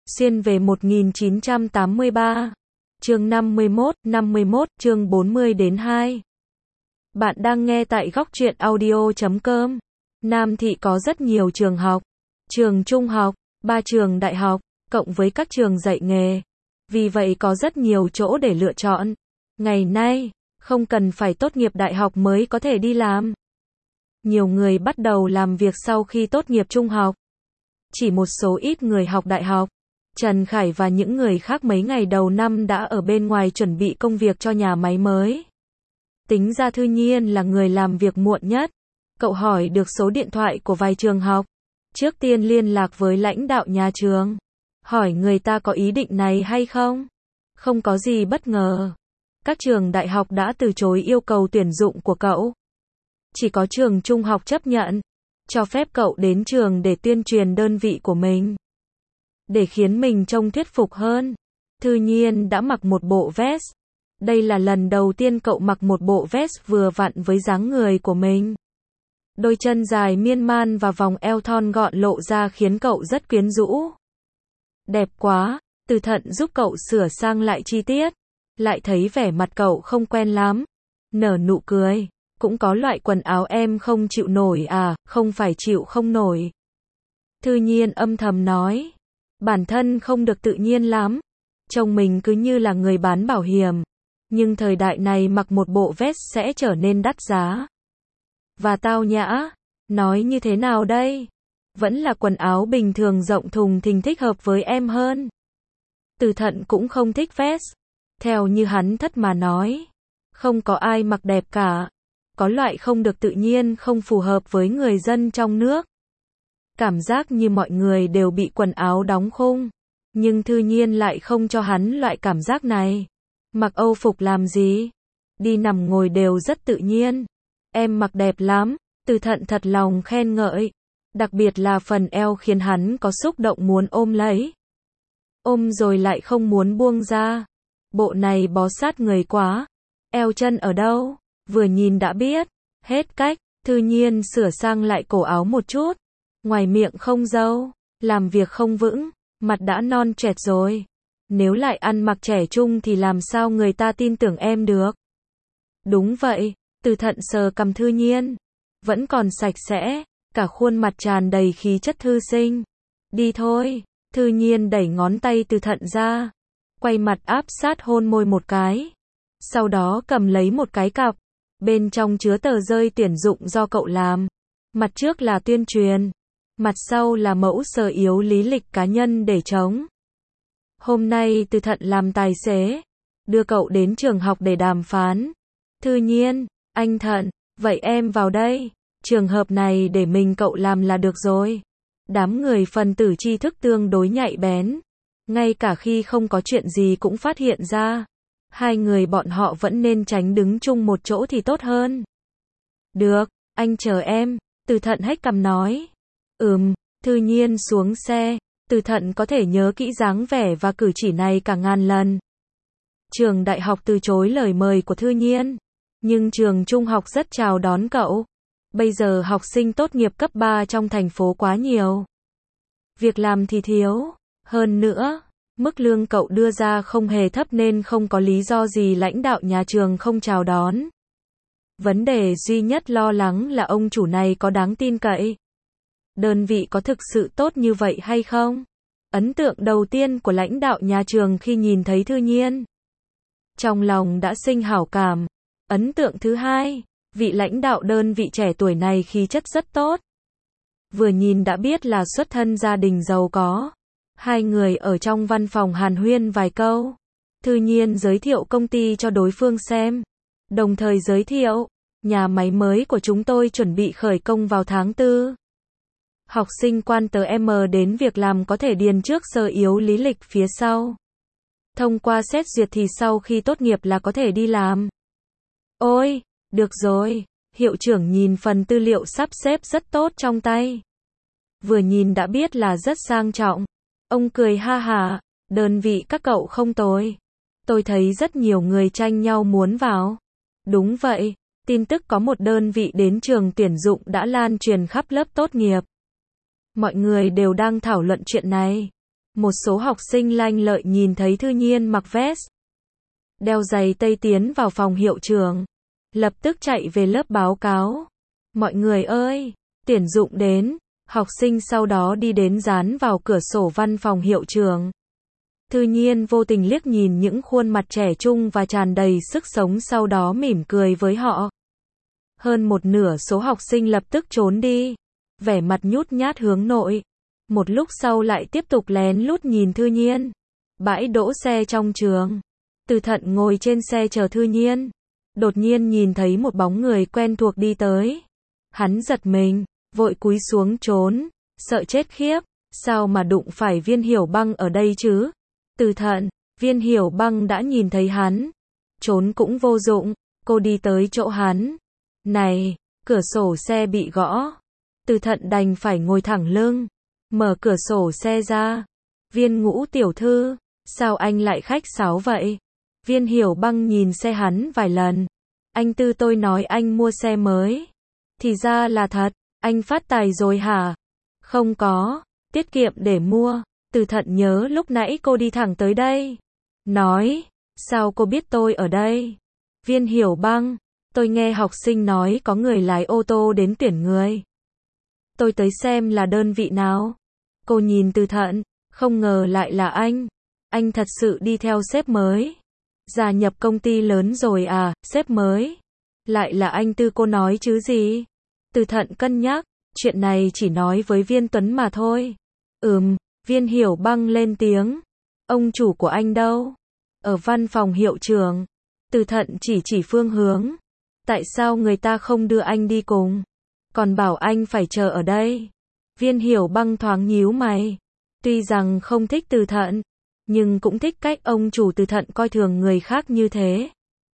Xuyên về 1983. Chương 51, chương 40 đến 2. Bạn đang nghe tại góc truyện audio.com. Nam Thị có rất nhiều trường học, trường trung học, 3 trường đại học, cộng với các trường dạy nghề. Vì vậy có rất nhiều chỗ để lựa chọn. Ngày nay, không cần phải tốt nghiệp đại học mới có thể đi làm. Nhiều người bắt đầu làm việc sau khi tốt nghiệp trung học. Chỉ một số ít người học đại học. Trần Khải và những người khác mấy ngày đầu năm đã ở bên ngoài chuẩn bị công việc cho nhà máy mới. Tính ra Thư Nhiên là người làm việc muộn nhất. Cậu hỏi được số điện thoại của vài trường học. Trước tiên liên lạc với lãnh đạo nhà trường. Hỏi người ta có ý định này hay không? Không có gì bất ngờ. Các trường đại học đã từ chối yêu cầu tuyển dụng của cậu. Chỉ có trường trung học chấp nhận. Cho phép cậu đến trường để tuyên truyền đơn vị của mình. Để khiến mình trông thuyết phục hơn, Thư Nhiên đã mặc một bộ vest. Đây là lần đầu tiên cậu mặc một bộ vest vừa vặn với dáng người của mình. Đôi chân dài miên man và vòng eo thon gọn lộ ra khiến cậu rất quyến rũ. Đẹp quá, Từ Thận giúp cậu sửa sang lại chi tiết. Lại thấy vẻ mặt cậu không quen lắm. Nở nụ cười, cũng có loại quần áo em không chịu nổi à, không phải chịu không nổi. Thư Nhiên âm thầm nói. Bản thân không được tự nhiên lắm. Trông mình cứ như là người bán bảo hiểm. Nhưng thời đại này mặc một bộ vest sẽ trở nên đắt giá. Và tao nhã. Nói như thế nào đây? Vẫn là quần áo bình thường rộng thùng thình thích hợp với em hơn. Từ Thận cũng không thích vest. Theo như hắn thất mà nói. Không có ai mặc đẹp cả. Có loại không được tự nhiên không phù hợp với người dân trong nước. Cảm giác như mọi người đều bị quần áo đóng khung. Nhưng Thư Nhiên lại không cho hắn loại cảm giác này. Mặc Âu phục làm gì? Đi nằm ngồi đều rất tự nhiên. Em mặc đẹp lắm. Từ Thận thật lòng khen ngợi. Đặc biệt là phần eo khiến hắn có xúc động muốn ôm lấy. Ôm rồi lại không muốn buông ra. Bộ này bó sát người quá. Eo chân ở đâu? Vừa nhìn đã biết. Hết cách. Thư Nhiên sửa sang lại cổ áo một chút. Ngoài miệng không râu, làm việc không vững, mặt đã non trẻ rồi. Nếu lại ăn mặc trẻ trung thì làm sao người ta tin tưởng em được? Đúng vậy, Từ Thận sờ cằm Thư Nhiên. Vẫn còn sạch sẽ, cả khuôn mặt tràn đầy khí chất thư sinh. Đi thôi, Thư Nhiên đẩy ngón tay Từ Thận ra. Quay mặt áp sát hôn môi một cái. Sau đó cầm lấy một cái cặp. Bên trong chứa tờ rơi tuyển dụng do cậu làm. Mặt trước là tuyên truyền. Mặt sau là mẫu sơ yếu lý lịch cá nhân để chống. Hôm nay Từ Thận làm tài xế. Đưa cậu đến trường học để đàm phán. Thư Nhiên, anh Thận, vậy em vào đây. Trường hợp này để mình cậu làm là được rồi. Đám người phần tử tri thức tương đối nhạy bén. Ngay cả khi không có chuyện gì cũng phát hiện ra. Hai người bọn họ vẫn nên tránh đứng chung một chỗ thì tốt hơn. Được, anh chờ em. Từ Thận hếch cằm nói. Thư Nhiên xuống xe. Từ Thận có thể nhớ kỹ dáng vẻ và cử chỉ này cả ngàn lần. Trường đại học từ chối lời mời của Thư Nhiên. Nhưng trường trung học rất chào đón cậu. Bây giờ học sinh tốt nghiệp cấp 3 trong thành phố quá nhiều. Việc làm thì thiếu. Hơn nữa, mức lương cậu đưa ra không hề thấp nên không có lý do gì lãnh đạo nhà trường không chào đón. Vấn đề duy nhất lo lắng là ông chủ này có đáng tin cậy. Đơn vị có thực sự tốt như vậy hay không? Ấn tượng đầu tiên của lãnh đạo nhà trường khi nhìn thấy Thư Nhiên. Trong lòng đã sinh hảo cảm. Ấn tượng thứ hai, vị lãnh đạo đơn vị trẻ tuổi này khí chất rất tốt. Vừa nhìn đã biết là xuất thân gia đình giàu có. Hai người ở trong văn phòng hàn huyên vài câu. Thư Nhiên giới thiệu công ty cho đối phương xem. Đồng thời giới thiệu, nhà máy mới của chúng tôi chuẩn bị khởi công vào tháng 4. Học sinh quan tờ M đến việc làm có thể điền trước sơ yếu lý lịch phía sau. Thông qua xét duyệt thì sau khi tốt nghiệp là có thể đi làm. Ôi, được rồi, hiệu trưởng nhìn phần tư liệu sắp xếp rất tốt trong tay. Vừa nhìn đã biết là rất sang trọng. Ông cười ha hả, đơn vị các cậu không tồi. Tôi thấy rất nhiều người tranh nhau muốn vào. Đúng vậy, tin tức có một đơn vị đến trường tuyển dụng đã lan truyền khắp lớp tốt nghiệp. Mọi người đều đang thảo luận chuyện này. Một số học sinh lanh lợi nhìn thấy Thư Nhiên mặc vest, đeo giày tây tiến vào phòng hiệu trưởng, lập tức chạy về lớp báo cáo. Mọi người ơi, tuyển dụng đến. Học sinh sau đó đi đến dán vào cửa sổ văn phòng hiệu trưởng. Thư Nhiên vô tình liếc nhìn những khuôn mặt trẻ trung và tràn đầy sức sống, sau đó mỉm cười với họ. Hơn một nửa số học sinh lập tức trốn đi, vẻ mặt nhút nhát hướng nội. Một lúc sau lại tiếp tục lén lút nhìn Thư Nhiên. Bãi đỗ xe trong trường. Từ Thận ngồi trên xe chờ Thư Nhiên. Đột nhiên nhìn thấy một bóng người quen thuộc đi tới. Hắn giật mình, vội cúi xuống trốn, sợ chết khiếp. Sao mà đụng phải Viên Hiểu Băng ở đây chứ? Từ Thận, Viên Hiểu Băng đã nhìn thấy hắn. Trốn cũng vô dụng, cô đi tới chỗ hắn. Này, cửa sổ xe bị gõ. Từ Thận đành phải ngồi thẳng lưng, mở cửa sổ xe ra. Viên Ngũ tiểu thư, sao anh lại khách sáo vậy? Viên Hiểu Băng nhìn xe hắn vài lần. Anh Tư, tôi nói anh mua xe mới. Thì ra là thật, anh phát tài rồi hả? Không có, tiết kiệm để mua. Từ Thận nhớ lúc nãy cô đi thẳng tới đây. Nói, sao cô biết tôi ở đây? Viên Hiểu Băng, tôi nghe học sinh nói có người lái ô tô đến tuyển người. Tôi tới xem là đơn vị nào. Cô nhìn Từ Thận, không ngờ lại là anh. Anh thật sự đi theo sếp mới. Gia nhập công ty lớn rồi à, sếp mới. Lại là anh Tư, cô nói chứ gì? Từ Thận cân nhắc, chuyện này chỉ nói với Viên Tuấn mà thôi. Viên Hiểu Băng lên tiếng. Ông chủ của anh đâu? Ở văn phòng hiệu trưởng. Từ Thận chỉ phương hướng. Tại sao người ta không đưa anh đi cùng? Còn bảo anh phải chờ ở đây. Viên Hiểu Băng thoáng nhíu mày. Tuy rằng không thích Từ Thận, nhưng cũng thích cách ông chủ Từ Thận coi thường người khác như thế.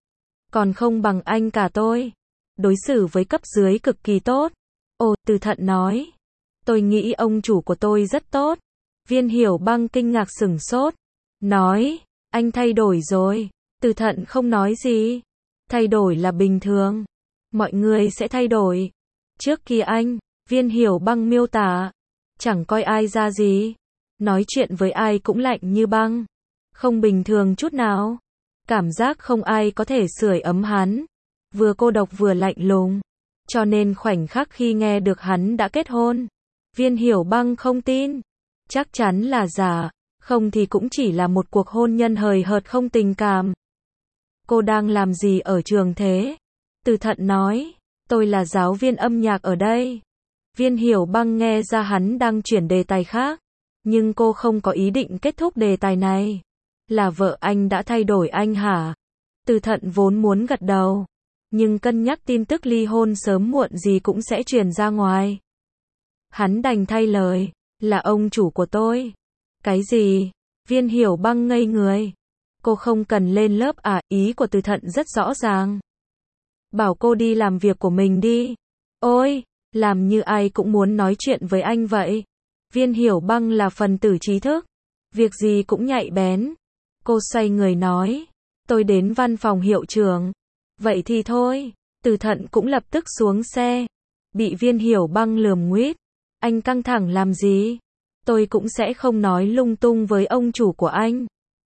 Còn không bằng anh cả tôi. Đối xử với cấp dưới cực kỳ tốt. Ồ, Từ Thận nói. Tôi nghĩ ông chủ của tôi rất tốt. Viên Hiểu Băng kinh ngạc sửng sốt. Nói, anh thay đổi rồi. Từ Thận không nói gì. Thay đổi là bình thường. Mọi người sẽ thay đổi. Trước kia anh, Viên Hiểu Băng miêu tả, chẳng coi ai ra gì. Nói chuyện với ai cũng lạnh như băng. Không bình thường chút nào. Cảm giác không ai có thể sưởi ấm hắn. Vừa cô độc vừa lạnh lùng. Cho nên khoảnh khắc khi nghe được hắn đã kết hôn, Viên Hiểu Băng không tin. Chắc chắn là giả. Không thì cũng chỉ là một cuộc hôn nhân hời hợt không tình cảm. Cô đang làm gì ở trường thế? Từ Thận nói. Tôi là giáo viên âm nhạc ở đây. Viên Hiểu Băng nghe ra hắn đang chuyển đề tài khác. Nhưng cô không có ý định kết thúc đề tài này. Là vợ anh đã thay đổi anh hả? Từ Thận vốn muốn gật đầu. Nhưng cân nhắc tin tức ly hôn sớm muộn gì cũng sẽ truyền ra ngoài. Hắn đành thay lời. Là ông chủ của tôi. Cái gì? Viên Hiểu Băng ngây người. Cô không cần lên lớp à? Ý của Từ Thận rất rõ ràng. Bảo cô đi làm việc của mình đi. Ôi, làm như ai cũng muốn nói chuyện với anh vậy. Viên Hiểu Băng là phần tử trí thức. Việc gì cũng nhạy bén. Cô xoay người nói. Tôi đến văn phòng hiệu trưởng. Vậy thì thôi. Từ Thận cũng lập tức xuống xe. Bị Viên Hiểu Băng lườm nguýt. Anh căng thẳng làm gì? Tôi cũng sẽ không nói lung tung với ông chủ của anh.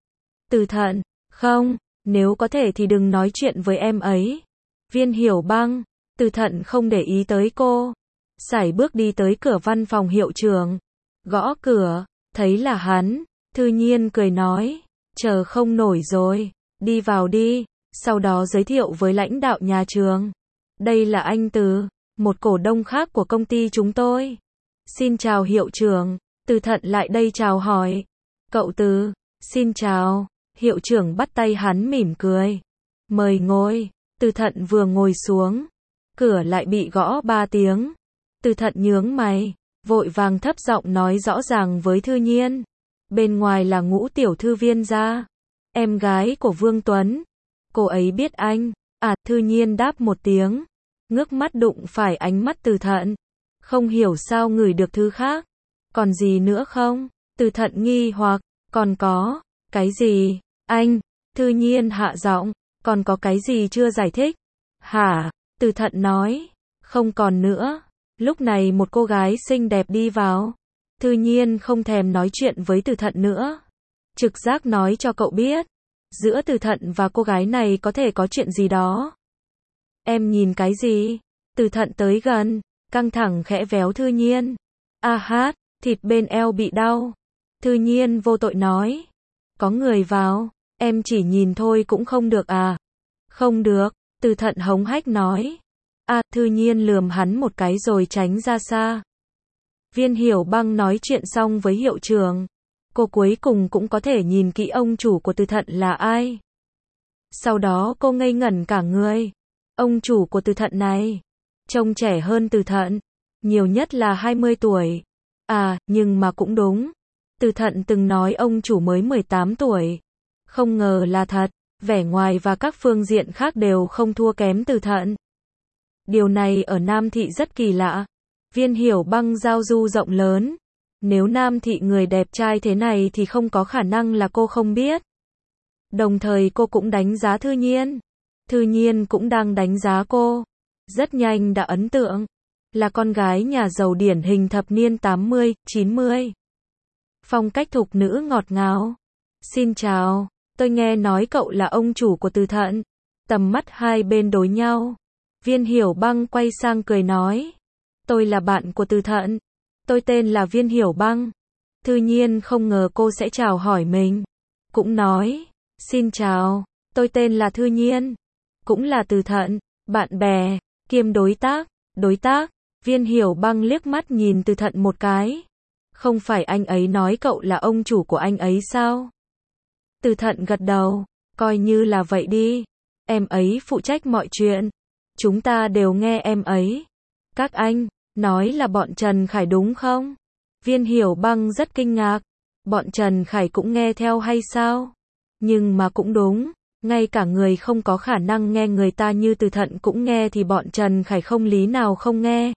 Từ Thận, không, nếu có thể thì đừng nói chuyện với em ấy. Viên Hiểu Băng, Từ Thận không để ý tới cô. Sải bước đi tới cửa văn phòng hiệu trưởng. Gõ cửa, thấy là hắn. Thư Nhiên cười nói. Chờ không nổi rồi, đi vào đi. Sau đó giới thiệu với lãnh đạo nhà trường. Đây là anh Từ, một cổ đông khác của công ty chúng tôi. Xin chào hiệu trưởng. Từ Thận lại đây chào hỏi. Cậu Từ, xin chào. Hiệu trưởng bắt tay hắn mỉm cười. Mời ngồi. Từ Thận vừa ngồi xuống, cửa lại bị gõ 3 tiếng. Từ Thận nhướng mày, vội vàng thấp giọng nói rõ ràng với Thư Nhiên. Bên ngoài là Ngũ tiểu thư Viên gia, em gái của Vương Tuấn. Cô ấy biết anh. À, Thư Nhiên đáp một tiếng, ngước mắt đụng phải ánh mắt Từ Thận. Không hiểu sao ngửi được thứ khác. Còn gì nữa không? Từ Thận nghi hoặc. Còn có. Cái gì? Anh. Thư Nhiên hạ giọng. Còn có cái gì chưa giải thích? Hả? Từ Thận nói. Không còn nữa. Lúc này một cô gái xinh đẹp đi vào. Thư Nhiên không thèm nói chuyện với Từ Thận nữa. Trực giác nói cho cậu biết, giữa Từ Thận và cô gái này có thể có chuyện gì đó. Em nhìn cái gì? Từ Thận tới gần, căng thẳng khẽ véo Thư Nhiên. A hát, thịt bên eo bị đau. Thư Nhiên vô tội nói. Có người vào, em chỉ nhìn thôi cũng không được à? Không được, Từ Thận hống hách nói. Thư Nhiên lườm hắn một cái rồi tránh ra xa. Viên Hiểu Băng nói chuyện xong với hiệu trưởng. Cô cuối cùng cũng có thể nhìn kỹ ông chủ của Từ Thận là ai. Sau đó cô ngây ngẩn cả người. Ông chủ của Từ Thận này, trông trẻ hơn Từ Thận, nhiều nhất là 20 tuổi. Nhưng mà cũng đúng. Từ Thận từng nói ông chủ mới 18 tuổi. Không ngờ là thật, vẻ ngoài và các phương diện khác đều không thua kém Từ Thận. Điều này ở Nam Thị rất kỳ lạ. Viên Hiểu Băng giao du rộng lớn. Nếu Nam Thị người đẹp trai thế này thì không có khả năng là cô không biết. Đồng thời cô cũng đánh giá Thư Nhiên. Thư Nhiên cũng đang đánh giá cô. Rất nhanh đã ấn tượng. Là con gái nhà giàu điển hình thập niên 80, 90. Phong cách thục nữ ngọt ngào. Xin chào, tôi nghe nói cậu là ông chủ của Từ Thận. Tầm mắt hai bên đối nhau. Viên Hiểu Băng quay sang cười nói. Tôi là bạn của Từ Thận. Tôi tên là Viên Hiểu Băng. Thư Nhiên không ngờ cô sẽ chào hỏi mình. Cũng nói. Xin chào, tôi tên là Thư Nhiên. Cũng là Từ Thận. Bạn bè, kiêm đối tác. Đối tác. Viên Hiểu Băng liếc mắt nhìn Từ Thận một cái. Không phải anh ấy nói cậu là ông chủ của anh ấy sao? Từ Thận gật đầu. Coi như là vậy đi. Em ấy phụ trách mọi chuyện. Chúng ta đều nghe em ấy. Các anh, nói là bọn Trần Khải đúng không? Viên Hiểu Băng rất kinh ngạc. Bọn Trần Khải cũng nghe theo hay sao? Nhưng mà cũng đúng. Ngay cả người không có khả năng nghe người ta như Từ Thận cũng nghe thì bọn Trần Khải không lý nào không nghe.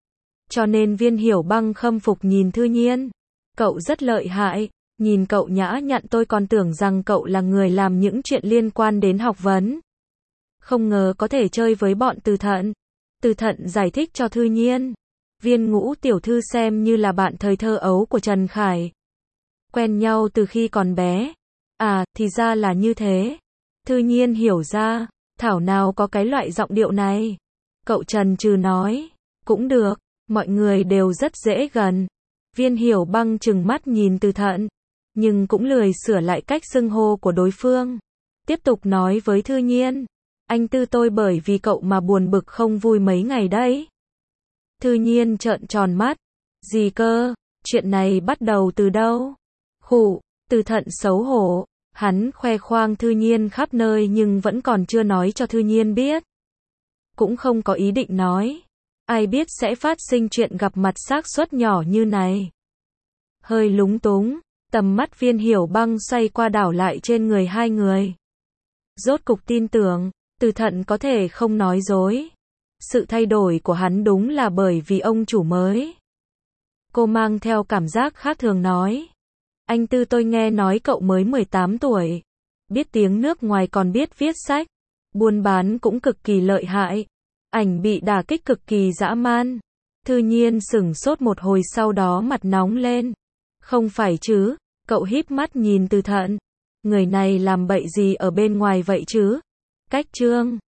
Cho nên Viên Hiểu Băng khâm phục nhìn Thư Nhiên. Cậu rất lợi hại. Nhìn cậu nhã nhặn tôi còn tưởng rằng cậu là người làm những chuyện liên quan đến học vấn. Không ngờ có thể chơi với bọn Từ Thận. Từ Thận giải thích cho Thư Nhiên. Viên Ngũ tiểu thư xem như là bạn thời thơ ấu của Trần Khải. Quen nhau từ khi còn bé. Thì ra là như thế. Thư Nhiên hiểu ra. Thảo nào có cái loại giọng điệu này. Cậu Trần trừ nói. Cũng được. Mọi người đều rất dễ gần. Viên Hiểu Băng trừng mắt nhìn Từ Thận. Nhưng cũng lười sửa lại cách xưng hô của đối phương. Tiếp tục nói với Thư Nhiên. Anh Tư tôi bởi vì cậu mà buồn bực không vui mấy ngày đấy. Thư Nhiên trợn tròn mắt. Gì cơ? Chuyện này bắt đầu từ đâu? Khụ, Từ Thận xấu hổ. Hắn khoe khoang Thư Nhiên khắp nơi nhưng vẫn còn chưa nói cho Thư Nhiên biết. Cũng không có ý định nói. Ai biết sẽ phát sinh chuyện gặp mặt xác suất nhỏ như này. Hơi lúng túng, tầm mắt Viên Hiểu Băng xoay qua đảo lại trên người hai người. Rốt cục tin tưởng, Từ Thận có thể không nói dối. Sự thay đổi của hắn đúng là bởi vì ông chủ mới. Cô mang theo cảm giác khác thường nói. Anh Tư tôi nghe nói cậu mới 18 tuổi. Biết tiếng nước ngoài còn biết viết sách. Buôn bán cũng cực kỳ lợi hại. Ảnh bị đả kích cực kỳ dã man. Thư Nhiên sửng sốt một hồi sau đó mặt nóng lên. Không phải chứ, cậu híp mắt nhìn Từ Thận. Người này làm bậy gì ở bên ngoài vậy chứ? Cách chương